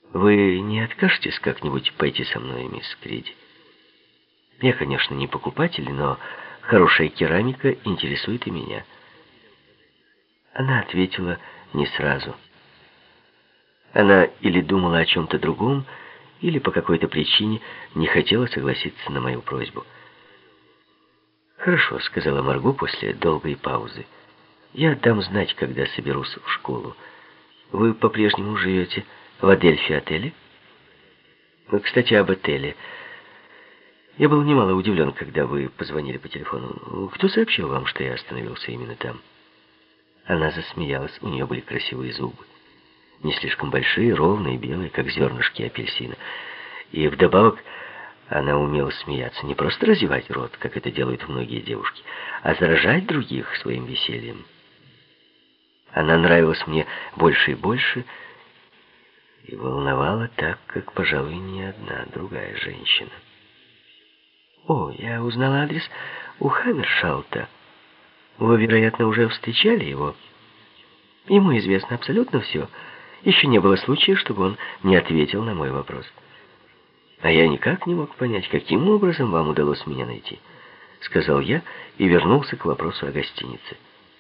Вы не откажетесь как-нибудь пойти со мной, мисс Криди? Я, конечно, не покупатель, но хорошая керамика интересует и меня. Она ответила не сразу. Она или думала о чем-то другом, или по какой-то причине не хотела согласиться на мою просьбу. «Хорошо», — сказала Марго после долгой паузы. «Я дам знать, когда соберусь в школу. Вы по-прежнему живете в Адельфи-отеле?» «Кстати, об отеле. Я был немало удивлен, когда вы позвонили по телефону. Кто сообщил вам, что я остановился именно там?» Она засмеялась, у нее были красивые зубы. Не слишком большие, ровные, белые, как зернышки апельсина. И вдобавок она умела смеяться, не просто разевать рот, как это делают многие девушки, а заражать других своим весельем. Она нравилась мне больше и больше, и волновала так, как, пожалуй, ни одна другая женщина. «О, я узнала адрес у Хаммершалта. Вы, вероятно, уже встречали его. Ему известно абсолютно все. Еще не было случая, чтобы он не ответил на мой вопрос. А я никак не мог понять, каким образом вам удалось меня найти», — сказал я и вернулся к вопросу о гостинице.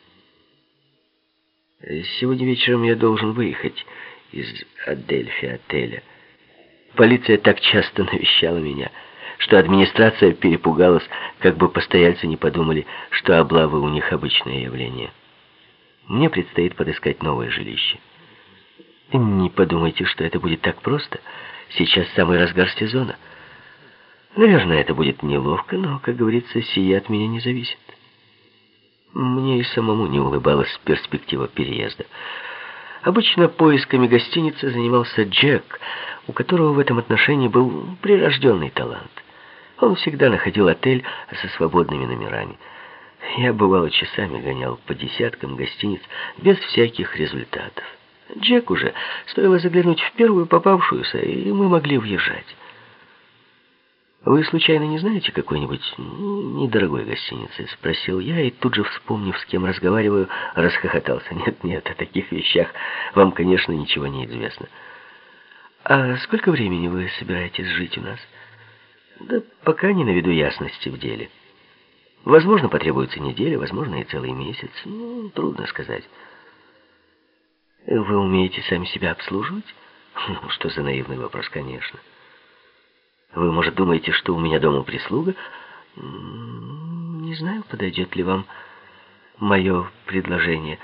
«Сегодня вечером я должен выехать из Адельфи-отеля. Полиция так часто навещала меня, что администрация перепугалась, как бы постояльцы не подумали, что облавы у них обычное явление. Мне предстоит подыскать новое жилище. И не подумайте, что это будет так просто. Сейчас самый разгар сезона. Наверное, это будет неловко, но, как говорится, сие от меня не зависит». Мне и самому не улыбалась перспектива переезда. Обычно поисками гостиницы занимался Джек, у которого в этом отношении был прирожденный талант. Он всегда находил отель со свободными номерами. Я, бывало, часами гонял по десяткам гостиниц без всяких результатов. Джеку же стоило заглянуть в первую попавшуюся, и мы могли въезжать. «Вы, случайно, не знаете какой-нибудь недорогой гостиницы?» — спросил я, и тут же, вспомнив, с кем разговариваю, расхохотался. «Нет, о таких вещах вам, конечно, ничего не известно». «А сколько времени вы собираетесь жить у нас?» «Да пока не наведу ясности в деле. Возможно, потребуется неделя, возможно, и целый месяц. Трудно сказать». «Вы умеете сами себя обслуживать?» «Что за наивный вопрос, конечно». «Вы, может, думаете, что у меня дома прислуга?» «Не знаю, подойдет ли вам мое предложение.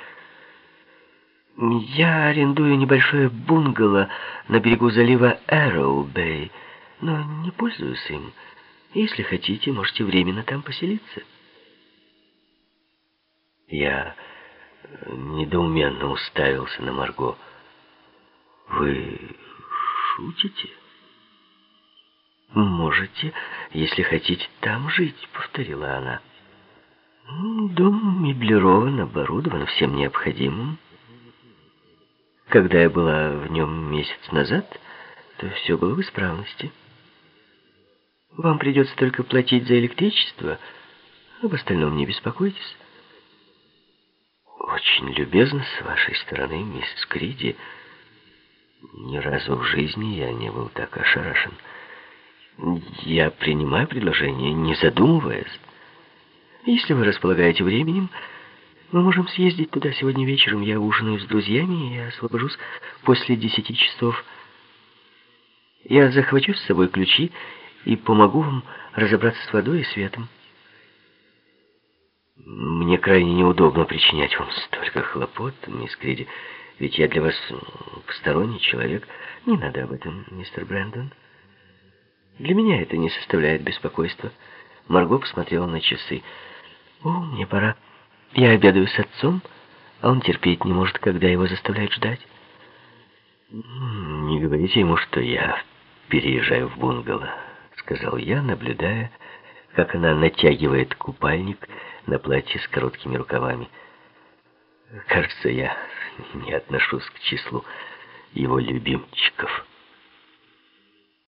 Я арендую небольшое бунгало на берегу залива Эроу-Бэй, но не пользуюсь им. Если хотите, можете временно там поселиться». Я недоуменно уставился на Марго. «Вы шутите?» «Можете, если хотите, там жить», — повторила она. «Дом меблирован, оборудован всем необходимым. Когда я была в нем месяц назад, то все было в исправности. Вам придется только платить за электричество, об остальном не беспокойтесь». «Очень любезно с вашей стороны, мисс Криди. Ни разу в жизни я не был так ошарашен. Я принимаю предложение, не задумываясь. Если вы располагаете временем, мы можем съездить туда сегодня вечером. Я ужинаю с друзьями и освобожусь после 10 часов. Я захвачу с собой ключи и помогу вам разобраться с водой и светом». «Мне крайне неудобно причинять вам столько хлопот, мисс Криди, ведь я для вас посторонний человек». «Не надо об этом, мистер Брэндон. Для меня это не составляет беспокойства». Марго посмотрела на часы. «О, мне пора. Я обедаю с отцом, а он терпеть не может, когда его заставляют ждать». «Не говорите ему, что я переезжаю в бунгало», — сказал я, наблюдая, как она натягивает купальник на платье с короткими рукавами. «Кажется, я не отношусь к числу его любимчиков».